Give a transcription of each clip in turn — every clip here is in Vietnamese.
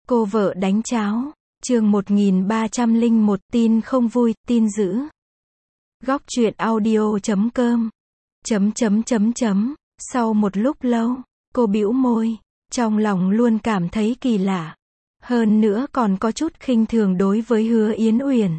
Cô vợ đánh cháo. Chương 1301 tin không vui, tin dữ. Góc truyện audio.com. Sau một lúc lâu, cô bĩu môi, trong lòng luôn cảm thấy kỳ lạ. Hơn nữa còn có chút khinh thường đối với Hứa Yến Uyển.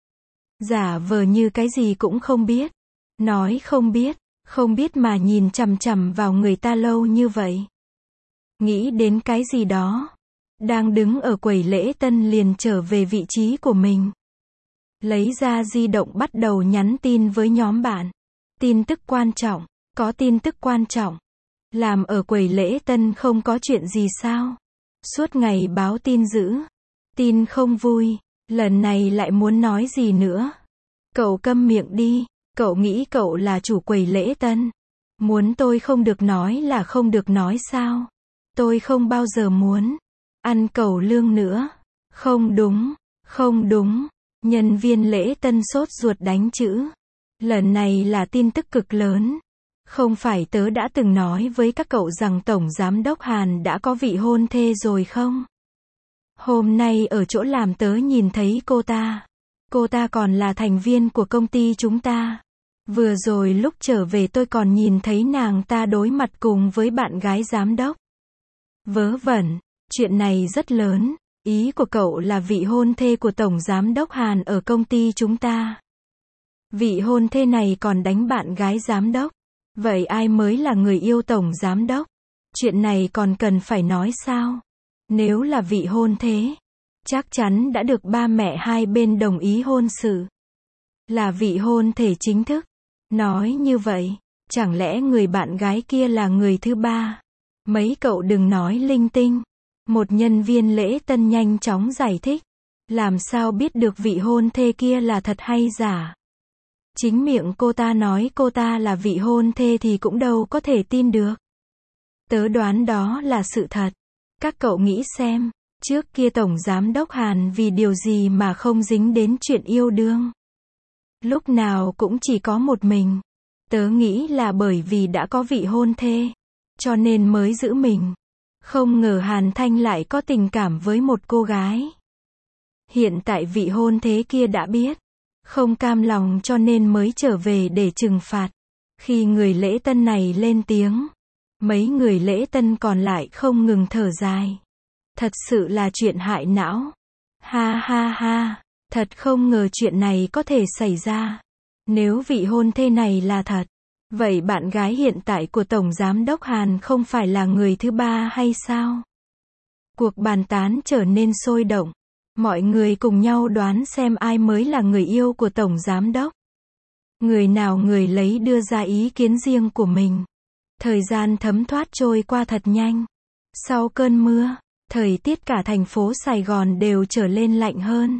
Giả vờ như cái gì cũng không biết. Nói không biết mà nhìn chằm chằm vào người ta lâu như vậy. Nghĩ đến cái gì đó. Đang đứng ở quầy lễ tân liền trở về vị trí của mình. Lấy ra di động bắt đầu nhắn tin với nhóm bạn. Tin tức quan trọng, có tin tức quan trọng. Làm ở quầy lễ tân không có chuyện gì sao? Suốt ngày báo tin dữ, tin không vui, lần này lại muốn nói gì nữa? Cậu câm miệng đi, cậu nghĩ cậu là chủ quầy lễ tân. Muốn tôi không được nói là không được nói sao? Tôi không bao giờ muốn ăn cẩu lương nữa. Không đúng. Nhân viên lễ tân sốt ruột đánh chữ. Lần này là tin tức cực lớn. Không phải tớ đã từng nói với các cậu rằng Tổng Giám đốc Hàn đã có vị hôn thê rồi không? Hôm nay ở chỗ làm tớ nhìn thấy cô ta. Cô ta còn là thành viên của công ty chúng ta. Vừa rồi lúc trở về tôi còn nhìn thấy nàng ta đối mặt cùng với bạn gái giám đốc. Vớ vẩn, chuyện này rất lớn. Ý của cậu là vị hôn thê của Tổng Giám đốc Hàn ở công ty chúng ta. Vị hôn thê này còn đánh bạn gái giám đốc. Vậy ai mới là người yêu Tổng Giám đốc? Chuyện này còn cần phải nói sao? Nếu là vị hôn thê, chắc chắn đã được ba mẹ hai bên đồng ý hôn sự. Là vị hôn thê chính thức. Nói như vậy, chẳng lẽ người bạn gái kia là người thứ ba? Mấy cậu đừng nói linh tinh. Một nhân viên lễ tân nhanh chóng giải thích. Làm sao biết được vị hôn thê kia là thật hay giả? Chính miệng cô ta nói cô ta là vị hôn thê thì cũng đâu có thể tin được. Tớ đoán đó là sự thật. Các cậu nghĩ xem, trước kia Tổng Giám đốc Hàn vì điều gì mà không dính đến chuyện yêu đương? Lúc nào cũng chỉ có một mình. Tớ nghĩ là bởi vì đã có vị hôn thê, cho nên mới giữ mình. Không ngờ Hàn Thanh lại có tình cảm với một cô gái. Hiện tại vị hôn thê kia đã biết. Không cam lòng cho nên mới trở về để trừng phạt. Khi người lễ tân này lên tiếng, mấy người lễ tân còn lại không ngừng thở dài. Thật sự là chuyện hại não. Ha, thật không ngờ chuyện này có thể xảy ra. Nếu vị hôn thê này là thật, vậy bạn gái hiện tại của Tổng Giám đốc Hàn không phải là người thứ ba hay sao? Cuộc bàn tán trở nên sôi động. Mọi người cùng nhau đoán xem ai mới là người yêu của Tổng Giám đốc. Người nào người lấy đưa ra ý kiến riêng của mình. Thời gian thấm thoát trôi qua thật nhanh. Sau cơn mưa, thời tiết cả thành phố Sài Gòn đều trở lên lạnh hơn.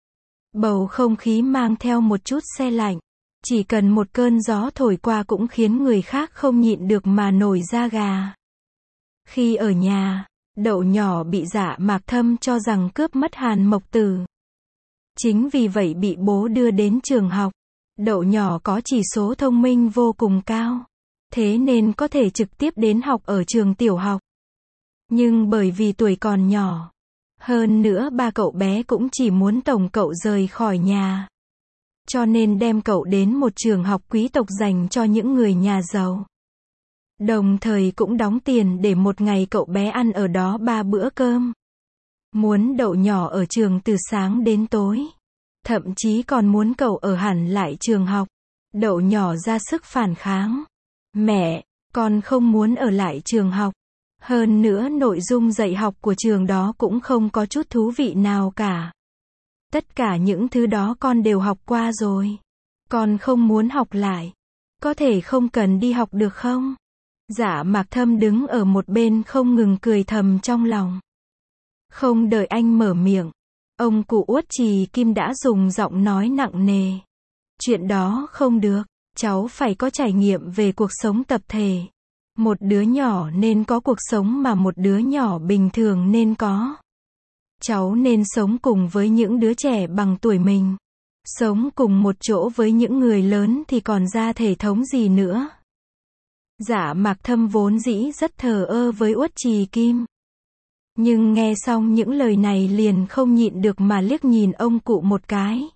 Bầu không khí mang theo một chút se lạnh. Chỉ cần một cơn gió thổi qua cũng khiến người khác không nhịn được mà nổi da gà. Khi ở nhà, Đậu nhỏ bị Dạ Mạc Thâm cho rằng cướp mất Hàn Mộc Tử. Chính vì vậy bị bố đưa đến trường học. Đậu nhỏ có chỉ số thông minh vô cùng cao. Thế nên có thể trực tiếp đến học ở trường tiểu học. Nhưng bởi vì tuổi còn nhỏ. Hơn nữa ba cậu bé cũng chỉ muốn tổng cậu rời khỏi nhà. Cho nên đem cậu đến một trường học quý tộc dành cho những người nhà giàu. Đồng thời cũng đóng tiền để một ngày cậu bé ăn ở đó 3 bữa cơm. Muốn Đậu nhỏ ở trường từ sáng đến tối. Thậm chí còn muốn cậu ở hẳn lại trường học. Đậu nhỏ ra sức phản kháng. Mẹ, con không muốn ở lại trường học. Hơn nữa nội dung dạy học của trường đó cũng không có chút thú vị nào cả. Tất cả những thứ đó con đều học qua rồi. Con không muốn học lại. Có thể không cần đi học được không? Dạ Mạc Thâm đứng ở một bên không ngừng cười thầm trong lòng. Không đợi anh mở miệng, ông cụ Uất Trì Kim đã dùng giọng nói nặng nề. Chuyện đó không được, cháu phải có trải nghiệm về cuộc sống tập thể. Một đứa nhỏ nên có cuộc sống mà một đứa nhỏ bình thường nên có. Cháu nên sống cùng với những đứa trẻ bằng tuổi mình. Sống cùng một chỗ với những người lớn thì còn ra thể thống gì nữa. Dạ Mạc Thâm vốn dĩ rất thờ ơ với Uất Trì Kim. Nhưng nghe xong những lời này liền không nhịn được mà liếc nhìn ông cụ một cái.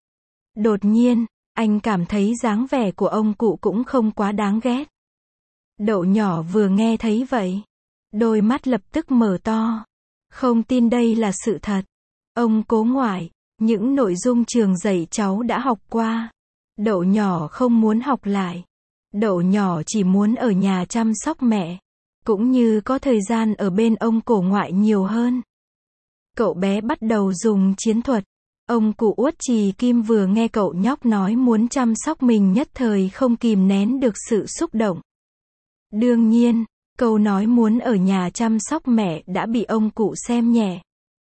Đột nhiên, anh cảm thấy dáng vẻ của ông cụ cũng không quá đáng ghét. Đậu nhỏ vừa nghe thấy vậy, đôi mắt lập tức mở to. Không tin đây là sự thật. Ông cố ngoại, những nội dung trường dạy cháu đã học qua. Đậu nhỏ không muốn học lại. Đậu nhỏ chỉ muốn ở nhà chăm sóc mẹ, cũng như có thời gian ở bên ông cổ ngoại nhiều hơn. Cậu bé bắt đầu dùng chiến thuật. Ông cụ Uất Trì Kim vừa nghe cậu nhóc nói muốn chăm sóc mình nhất thời không kìm nén được sự xúc động. Đương nhiên, câu nói muốn ở nhà chăm sóc mẹ đã bị ông cụ xem nhẹ.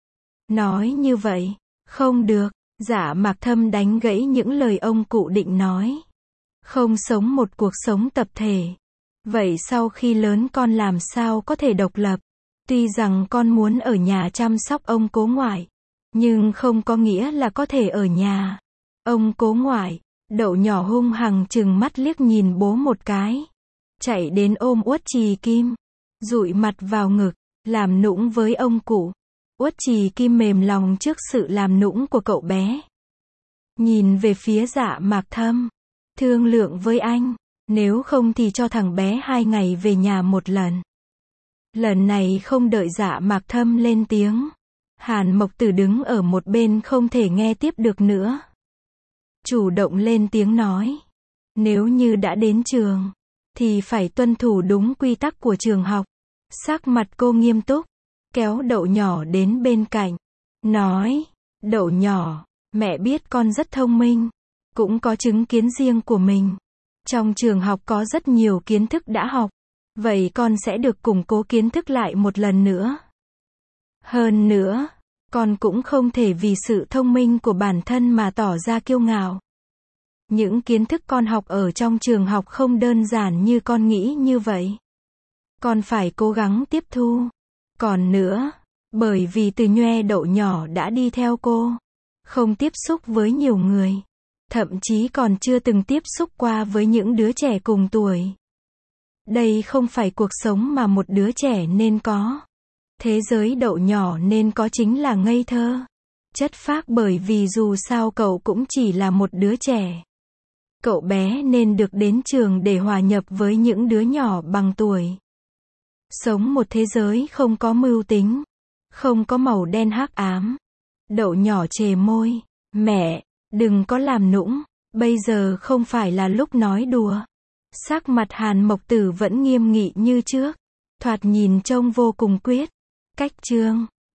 Nói như vậy, không được, Dạ Mạc Thâm đánh gãy những lời ông cụ định nói. Không sống một cuộc sống tập thể. Vậy sau khi lớn con làm sao có thể độc lập? Tuy rằng con muốn ở nhà chăm sóc ông cố ngoại, nhưng không có nghĩa là có thể ở nhà. Ông cố ngoại, Đậu nhỏ hung hăng trừng mắt liếc nhìn bố một cái. Chạy đến ôm Uất Trì Kim, dụi mặt vào ngực, làm nũng với ông cụ. Uất Trì Kim mềm lòng trước sự làm nũng của cậu bé. Nhìn về phía Dạ Mạc Thâm, thương lượng với anh, nếu không thì cho thằng bé 2 ngày về nhà một lần. Lần này không đợi Dạ Mạc Thâm lên tiếng, Hàn Mộc Tử đứng ở một bên không thể nghe tiếp được nữa. Chủ động lên tiếng nói, nếu như đã đến trường, thì phải tuân thủ đúng quy tắc của trường học. Sắc mặt cô nghiêm túc, kéo Đậu nhỏ đến bên cạnh, nói, Đậu nhỏ, mẹ biết con rất thông minh, cũng có chứng kiến riêng của mình. Trong trường học có rất nhiều kiến thức đã học, vậy con sẽ được củng cố kiến thức lại một lần nữa. Hơn nữa, con cũng không thể vì sự thông minh của bản thân mà tỏ ra kiêu ngạo. Những kiến thức con học ở trong trường học không đơn giản như con nghĩ như vậy. Con phải cố gắng tiếp thu. Còn nữa, bởi vì từ nhoe Đậu nhỏ đã đi theo cô, không tiếp xúc với nhiều người, thậm chí còn chưa từng tiếp xúc qua với những đứa trẻ cùng tuổi. Đây không phải cuộc sống mà một đứa trẻ nên có. Thế giới Đậu nhỏ nên có chính là ngây thơ, chất phác, bởi vì dù sao cậu cũng chỉ là một đứa trẻ. Cậu bé nên được đến trường để hòa nhập với những đứa nhỏ bằng tuổi. Sống một thế giới không có mưu tính, không có màu đen hắc ám. Đậu nhỏ chề môi, mẹ, đừng có làm nũng, bây giờ không phải là lúc nói đùa. Sắc mặt Hàn Mộc Tử vẫn nghiêm nghị như trước, thoạt nhìn trông vô cùng quyết. Cách chương